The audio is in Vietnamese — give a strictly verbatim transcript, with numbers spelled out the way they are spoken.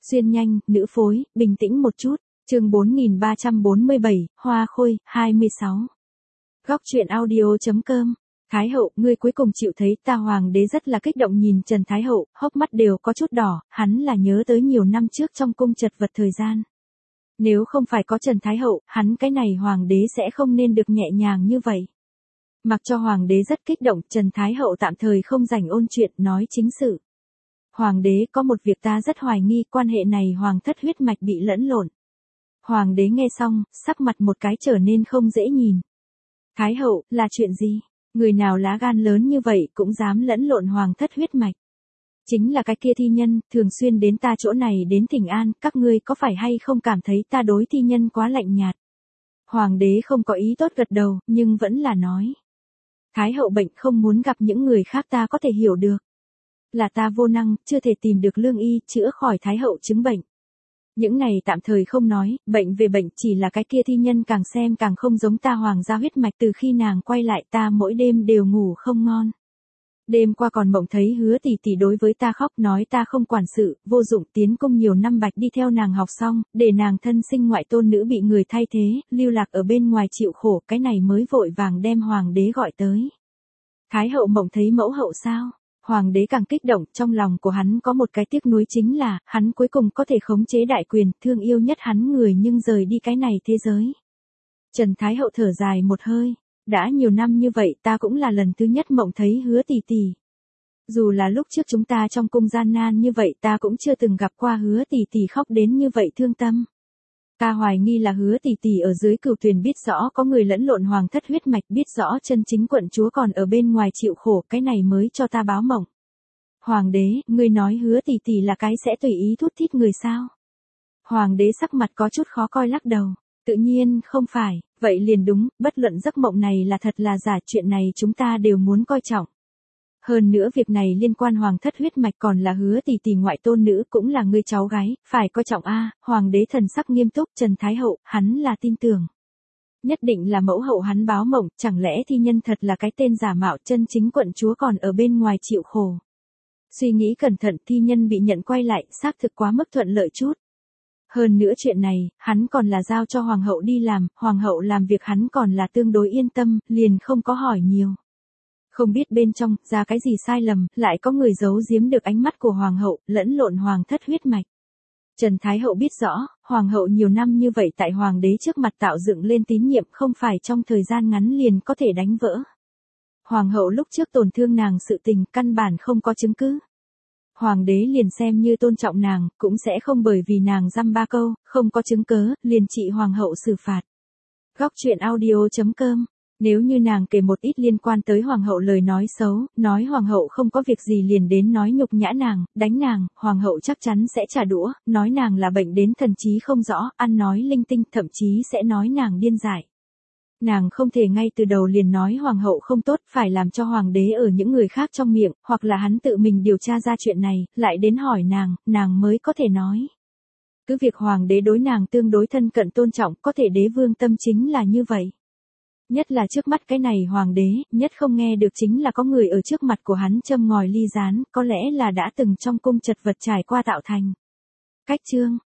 Xuyên nhanh, nữ phối, bình tĩnh một chút. Chương bốn nghìn ba trăm bốn mươi bảy, Hoa Khôi, hai mươi sáu. Góc truyện audio chấm com. Thái hậu, ngươi cuối cùng chịu thấy ta. Hoàng đế rất là kích động nhìn Trần Thái hậu, hốc mắt đều có chút đỏ, hắn là nhớ tới nhiều năm trước trong cung chật vật thời gian. Nếu không phải có Trần Thái hậu, hắn cái này hoàng đế sẽ không nên được nhẹ nhàng như vậy. Mặc cho hoàng đế rất kích động, Trần Thái hậu tạm thời không rảnh ôn chuyện, nói chính sự. Hoàng đế, có một việc ta rất hoài nghi, quan hệ này hoàng thất huyết mạch bị lẫn lộn. Hoàng đế nghe xong, sắc mặt một cái trở nên không dễ nhìn. Thái hậu, là chuyện gì? Người nào lá gan lớn như vậy cũng dám lẫn lộn hoàng thất huyết mạch. Chính là cái kia thi nhân, thường xuyên đến ta chỗ này đến thỉnh an, các ngươi có phải hay không cảm thấy ta đối thi nhân quá lạnh nhạt? Hoàng đế không có ý tốt gật đầu, nhưng vẫn là nói. Thái hậu bệnh không muốn gặp những người khác ta có thể hiểu được. Là ta vô năng, chưa thể tìm được lương y, chữa khỏi Thái hậu chứng bệnh. Những này tạm thời không nói, bệnh về bệnh, chỉ là cái kia thi nhân càng xem càng không giống ta hoàng gia huyết mạch. Từ khi nàng quay lại ta mỗi đêm đều ngủ không ngon. Đêm qua còn mộng thấy Hứa tỷ tỷ đối với ta khóc, nói ta không quản sự, vô dụng, tiến cung nhiều năm bạch đi theo nàng học xong, để nàng thân sinh ngoại tôn nữ bị người thay thế, lưu lạc ở bên ngoài chịu khổ, cái này mới vội vàng đem hoàng đế gọi tới. Thái hậu mộng thấy mẫu hậu sao? Hoàng đế càng kích động, trong lòng của hắn có một cái tiếc nuối, chính là, hắn cuối cùng có thể khống chế đại quyền, thương yêu nhất hắn người nhưng rời đi cái này thế giới. Trần Thái hậu thở dài một hơi, đã nhiều năm như vậy ta cũng là lần thứ nhất mộng thấy Hứa tỷ tỷ. Dù là lúc trước chúng ta trong cung gian nan như vậy ta cũng chưa từng gặp qua Hứa tỷ tỷ khóc đến như vậy thương tâm. Ta hoài nghi là Hứa tỷ tỷ ở dưới cửu thuyền biết rõ có người lẫn lộn hoàng thất huyết mạch, biết rõ chân chính quận chúa còn ở bên ngoài chịu khổ, cái này mới cho ta báo mộng. Hoàng đế, ngươi nói Hứa tỷ tỷ là cái sẽ tùy ý thút thít người sao? Hoàng đế sắc mặt có chút khó coi lắc đầu, tự nhiên không phải, vậy liền đúng, bất luận giấc mộng này là thật là giả, chuyện này chúng ta đều muốn coi trọng. Hơn nữa việc này liên quan hoàng thất huyết mạch, còn là Hứa tỷ tỷ ngoại tôn nữ, cũng là người cháu gái, phải coi trọng a. Hoàng đế thần sắc nghiêm túc, Trần Thái hậu, hắn là tin tưởng. Nhất định là mẫu hậu hắn báo mộng, chẳng lẽ thi nhân thật là cái tên giả mạo, chân chính quận chúa còn ở bên ngoài chịu khổ. Suy nghĩ cẩn thận, thi nhân bị nhận quay lại, xác thực quá mức thuận lợi chút. Hơn nữa chuyện này, hắn còn là giao cho hoàng hậu đi làm, hoàng hậu làm việc hắn còn là tương đối yên tâm, liền không có hỏi nhiều. Không biết bên trong, ra cái gì sai lầm, lại có người giấu giếm được ánh mắt của hoàng hậu, lẫn lộn hoàng thất huyết mạch. Trần Thái hậu biết rõ, hoàng hậu nhiều năm như vậy tại hoàng đế trước mặt tạo dựng lên tín nhiệm, không phải trong thời gian ngắn liền có thể đánh vỡ. Hoàng hậu lúc trước tổn thương nàng sự tình, căn bản không có chứng cứ. Hoàng đế liền xem như tôn trọng nàng, cũng sẽ không bởi vì nàng dăm ba câu, không có chứng cớ, liền trị hoàng hậu xử phạt. Góc truyện audio chấm com. Nếu như nàng kể một ít liên quan tới hoàng hậu lời nói xấu, nói hoàng hậu không có việc gì liền đến nói nhục nhã nàng, đánh nàng, hoàng hậu chắc chắn sẽ trả đũa, nói nàng là bệnh đến thần trí không rõ, ăn nói linh tinh, thậm chí sẽ nói nàng điên dại. Nàng không thể ngay từ đầu liền nói hoàng hậu không tốt, phải làm cho hoàng đế ở những người khác trong miệng, hoặc là hắn tự mình điều tra ra chuyện này, lại đến hỏi nàng, nàng mới có thể nói. Cứ việc hoàng đế đối nàng tương đối thân cận tôn trọng, có thể đế vương tâm chính là như vậy. Nhất là trước mắt cái này hoàng đế, nhất không nghe được chính là có người ở trước mặt của hắn châm ngòi ly gián, có lẽ là đã từng trong cung chật vật trải qua tạo thành. Cách chương